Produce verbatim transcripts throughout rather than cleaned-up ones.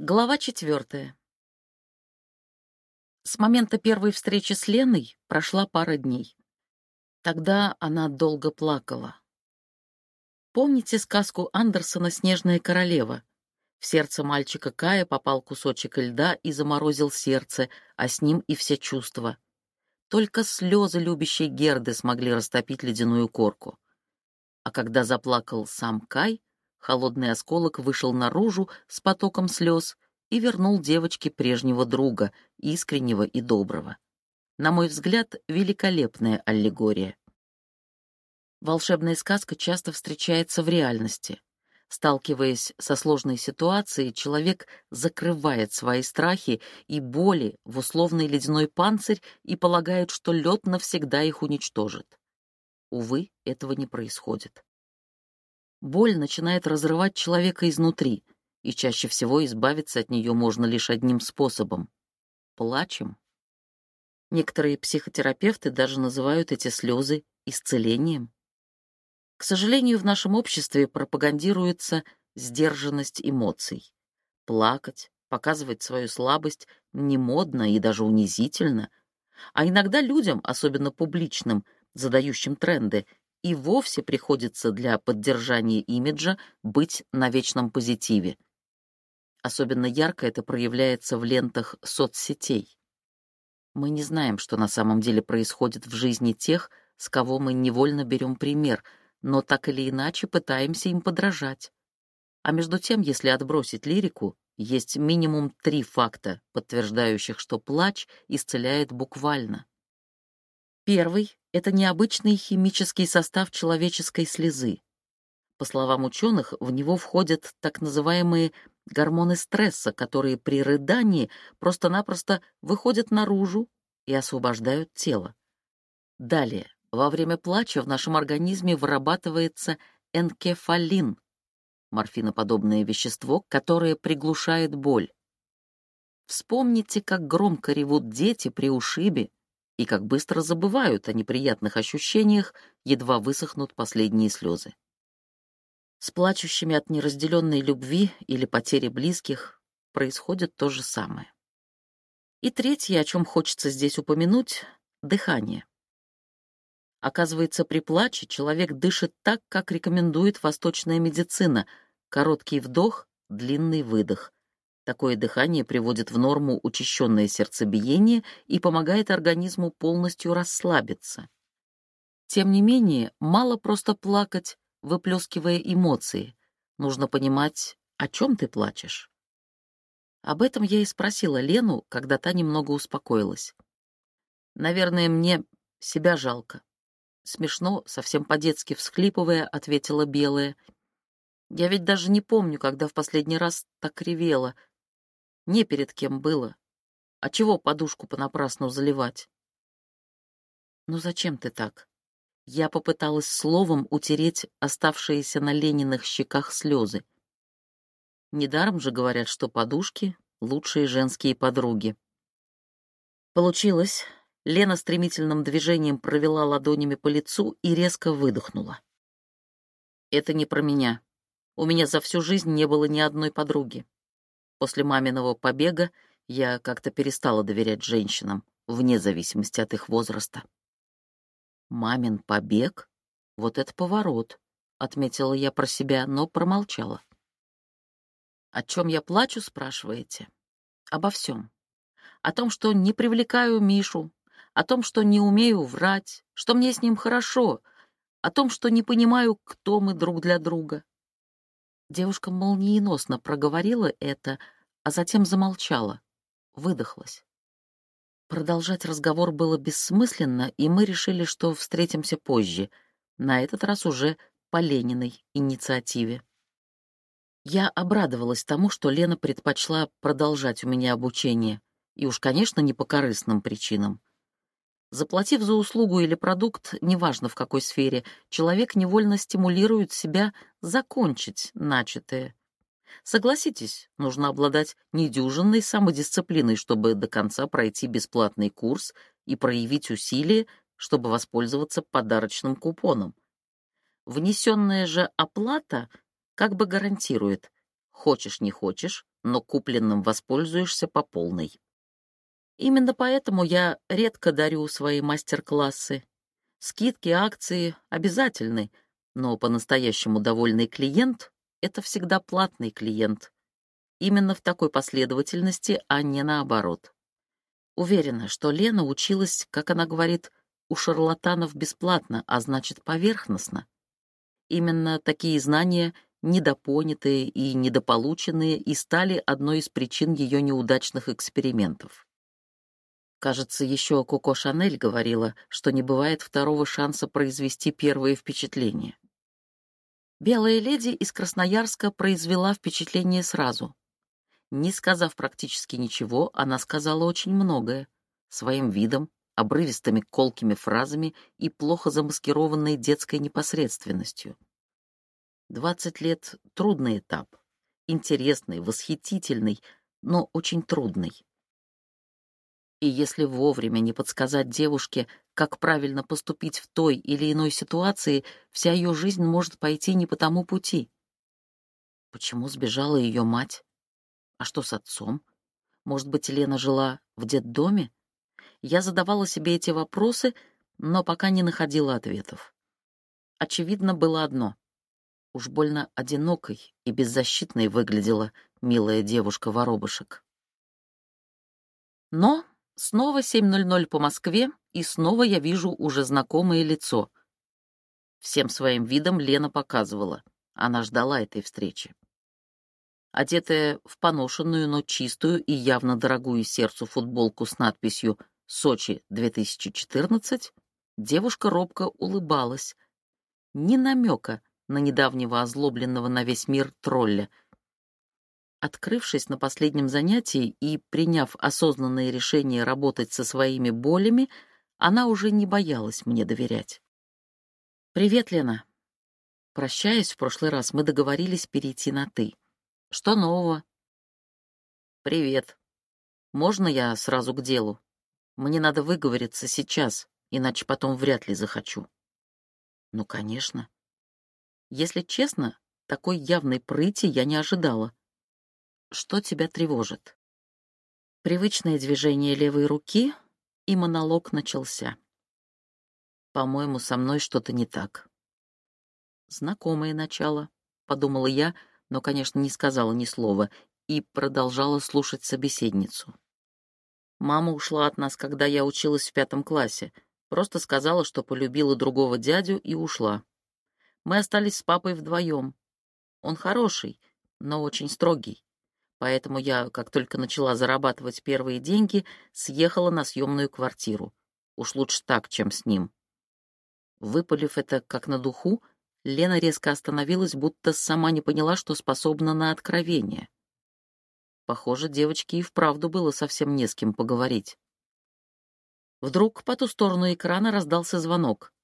Глава четвертая. С момента первой встречи с Леной прошла пара дней. Тогда она долго плакала. Помните сказку Андерсона «Снежная королева»? В сердце мальчика Кая попал кусочек льда и заморозил сердце, а с ним и все чувства. Только слезы любящей Герды смогли растопить ледяную корку. А когда заплакал сам Кай, холодный осколок вышел наружу с потоком слез и вернул девочке прежнего друга, искреннего и доброго. На мой взгляд, великолепная аллегория. Волшебная сказка часто встречается в реальности. Сталкиваясь со сложной ситуацией, человек закрывает свои страхи и боли в условный ледяной панцирь и полагает, что лед навсегда их уничтожит. Увы, этого не происходит. Боль начинает разрывать человека изнутри, и чаще всего избавиться от нее можно лишь одним способом — плачем. Некоторые психотерапевты даже называют эти слезы исцелением. К сожалению, в нашем обществе пропагандируется сдержанность эмоций. Плакать, показывать свою слабость не модно и даже унизительно, а иногда людям, особенно публичным, задающим тренды, и вовсе приходится для поддержания имиджа быть на вечном позитиве. Особенно ярко это проявляется в лентах соцсетей. Мы не знаем, что на самом деле происходит в жизни тех, с кого мы невольно берем пример, но так или иначе пытаемся им подражать. А между тем, если отбросить лирику, есть минимум три факта, подтверждающих, что плач исцеляет буквально. Первый — это необычный химический состав человеческой слезы. По словам ученых, в него входят так называемые гормоны стресса, которые при рыдании просто-напросто выходят наружу и освобождают тело. Далее, во время плача в нашем организме вырабатывается энкефалин, морфиноподобное вещество, которое приглушает боль. Вспомните, как громко ревут дети при ушибе и как быстро забывают о неприятных ощущениях, едва высохнут последние слезы. С плачущими от неразделенной любви или потери близких происходит то же самое. И третье, о чем хочется здесь упомянуть — дыхание. Оказывается, при плаче человек дышит так, как рекомендует восточная медицина: короткий вдох, длинный выдох. Такое дыхание приводит в норму учащенное сердцебиение и помогает организму полностью расслабиться. Тем не менее, мало просто плакать, выплескивая эмоции. Нужно понимать, о чем ты плачешь. Об этом я и спросила Лену, когда та немного успокоилась. «Наверное, мне себя жалко». Смешно, совсем по-детски всхлипывая, ответила Белая. «Я ведь даже не помню, когда в последний раз так ревела. Не перед кем было. А чего подушку понапрасну заливать?» «Ну зачем ты так?» Я попыталась словом утереть оставшиеся на Лениных щеках слезы. Недаром же говорят, что подушки — лучшие женские подруги. Получилось. Лена стремительным движением провела ладонями по лицу и резко выдохнула. «Это не про меня. У меня за всю жизнь не было ни одной подруги. После маминого побега я как-то перестала доверять женщинам, вне зависимости от их возраста». «Мамин побег? Вот это поворот», — отметила я про себя, но промолчала. «О чем я плачу, спрашиваете?» «Обо всем. О том, что не привлекаю Мишу, о том, что не умею врать, что мне с ним хорошо, о том, что не понимаю, кто мы друг для друга». Девушка молниеносно проговорила это, а затем замолчала, выдохлась. Продолжать разговор было бессмысленно, и мы решили, что встретимся позже, на этот раз уже по Лениной инициативе. Я обрадовалась тому, что Лена предпочла продолжать у меня обучение, и уж, конечно, не по корыстным причинам. Заплатив за услугу или продукт, неважно в какой сфере, человек невольно стимулирует себя закончить начатое. Согласитесь, нужно обладать недюжинной самодисциплиной, чтобы до конца пройти бесплатный курс и проявить усилия, чтобы воспользоваться подарочным купоном. Внесенная же оплата как бы гарантирует: Хочешь, не хочешь, но купленным воспользуешься по полной. Именно поэтому я редко дарю свои мастер-классы. Скидки, акции обязательны, но по-настоящему довольный клиент — это всегда платный клиент. Именно в такой последовательности, а не наоборот. Уверена, что Лена училась, как она говорит, у шарлатанов бесплатно, а значит поверхностно. Именно такие знания, недопонятые и недополученные, и стали одной из причин ее неудачных экспериментов. Кажется, еще Коко Шанель говорила, что не бывает второго шанса произвести первые впечатления. Белая леди из Красноярска произвела впечатление сразу. Не сказав практически ничего, она сказала очень многое. Своим видом, обрывистыми колкими фразами и плохо замаскированной детской непосредственностью. Двадцать лет — трудный этап. Интересный, восхитительный, но очень трудный. И если вовремя не подсказать девушке, как правильно поступить в той или иной ситуации, вся ее жизнь может пойти не по тому пути. Почему сбежала ее мать? А что с отцом? Может быть, Лена жила в детдоме? Я задавала себе эти вопросы, но пока не находила ответов. Очевидно было одно. Уж больно одинокой и беззащитной выглядела милая девушка-воробышек. Но снова семь ноль ноль по Москве, и снова я вижу уже знакомое лицо. Всем своим видом Лена показывала. Она ждала этой встречи. Одетая в поношенную, но чистую и явно дорогую сердцу футболку с надписью «Сочи две тысячи четырнадцать», девушка робко улыбалась. Ни намека на недавнего озлобленного на весь мир тролля. Открывшись на последнем занятии и приняв осознанное решение работать со своими болями, она уже не боялась мне доверять. «Привет, Лена». Прощаясь, в прошлый раз мы договорились перейти на «ты». Что нового? «Привет. Можно я сразу к делу? Мне надо выговориться сейчас, иначе потом вряд ли захочу». «Ну, конечно». Если честно, такой явной прыти я не ожидала. Что тебя тревожит? Привычное движение левой руки, и монолог начался. По-моему, со мной что-то не так. Знакомое начало, подумала я, но, конечно, не сказала ни слова, и продолжала слушать собеседницу. Мама ушла от нас, когда я училась в пятом классе. Просто сказала, что полюбила другого дядю, и ушла. Мы остались с папой вдвоем. Он хороший, но очень строгий. Поэтому я, как только начала зарабатывать первые деньги, съехала на съемную квартиру. Уж лучше так, чем с ним. Выпалив это как на духу, Лена резко остановилась, будто сама не поняла, что способна на откровение. Похоже, девочке и вправду было совсем не с кем поговорить. Вдруг по ту сторону экрана раздался звонок.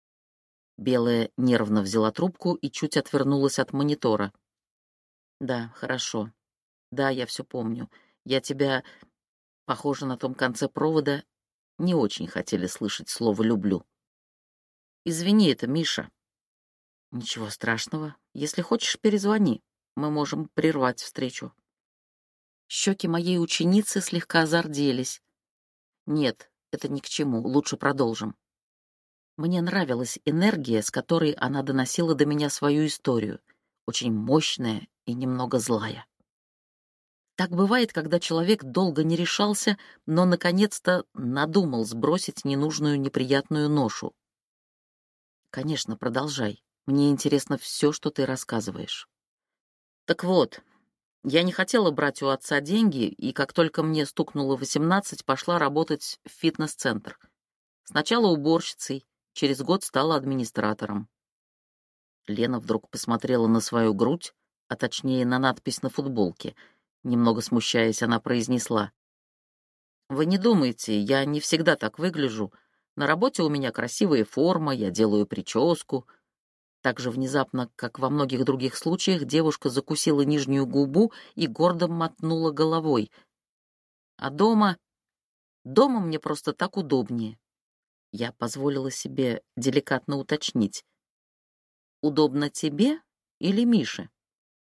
Белая нервно взяла трубку и чуть отвернулась от монитора. «Да, хорошо. Да, я все помню. Я тебя...» Похоже, на том конце провода не очень хотели слышать слово «люблю». «Извини, это Миша». «Ничего страшного. Если хочешь, перезвони. Мы можем прервать встречу». Щеки моей ученицы слегка зарделись. «Нет, это ни к чему. Лучше продолжим». Мне нравилась энергия, с которой она доносила до меня свою историю. Очень мощная и немного злая. Так бывает, когда человек долго не решался, но наконец-то надумал сбросить ненужную неприятную ношу. Конечно, продолжай. Мне интересно все, что ты рассказываешь. Так вот, я не хотела брать у отца деньги, и как только мне стукнуло восемнадцать, пошла работать в фитнес-центр. Сначала уборщицей, через год стала администратором. Лена вдруг посмотрела на свою грудь, а точнее на надпись на футболке. Немного смущаясь, она произнесла: «Вы не думайте, я не всегда так выгляжу. На работе у меня красивая форма, я делаю прическу». Так же внезапно, как во многих других случаях, девушка закусила нижнюю губу и гордо мотнула головой. «А дома? Дома мне просто так удобнее». Я позволила себе деликатно уточнить. «Удобно тебе или Мише?»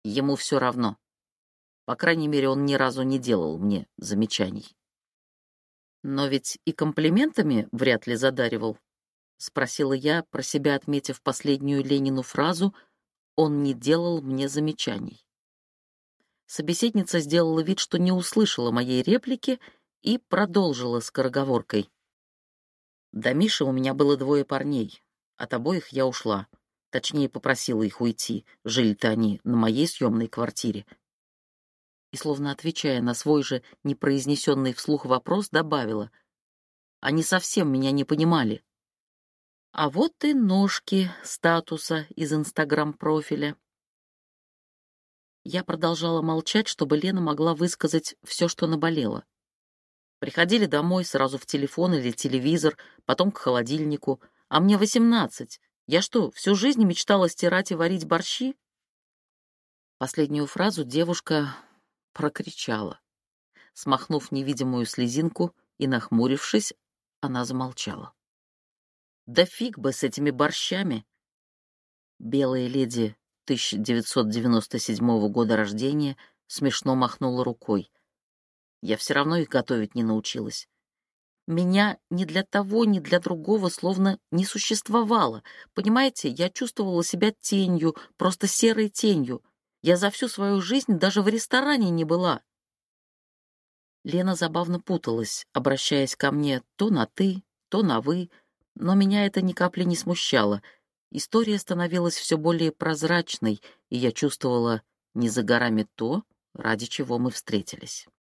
Ему все равно. По крайней мере, он ни разу не делал мне замечаний. Но ведь и комплиментами вряд ли задаривал, — спросила я, про себя отметив последнюю Ленину фразу «он не делал мне замечаний». Собеседница сделала вид, что не услышала моей реплики, и продолжила скороговоркой. До Миши у меня было двое парней. От обоих я ушла. Точнее, попросила их уйти. Жили-то они на моей съемной квартире. И, словно отвечая на свой же непроизнесенный вслух вопрос, добавила. Они совсем меня не понимали. А вот и ножки статуса из инстаграм-профиля. Я продолжала молчать, чтобы Лена могла высказать все, что наболело. Приходили домой сразу в телефон или телевизор, потом к холодильнику. А мне восемнадцать. Я что, всю жизнь мечтала стирать и варить борщи? Последнюю фразу девушка прокричала. Смахнув невидимую слезинку и нахмурившись, она замолчала. Да фиг бы с этими борщами. Белая леди тысяча девятьсот девяносто седьмого года рождения смешно махнула рукой. Я все равно их готовить не научилась. Меня ни для того, ни для другого словно не существовало. Понимаете, я чувствовала себя тенью, просто серой тенью. Я за всю свою жизнь даже в ресторане не была. Лена забавно путалась, обращаясь ко мне то на «ты», то на «вы», но меня это ни капли не смущало. История становилась все более прозрачной, и я чувствовала не за горами то, ради чего мы встретились.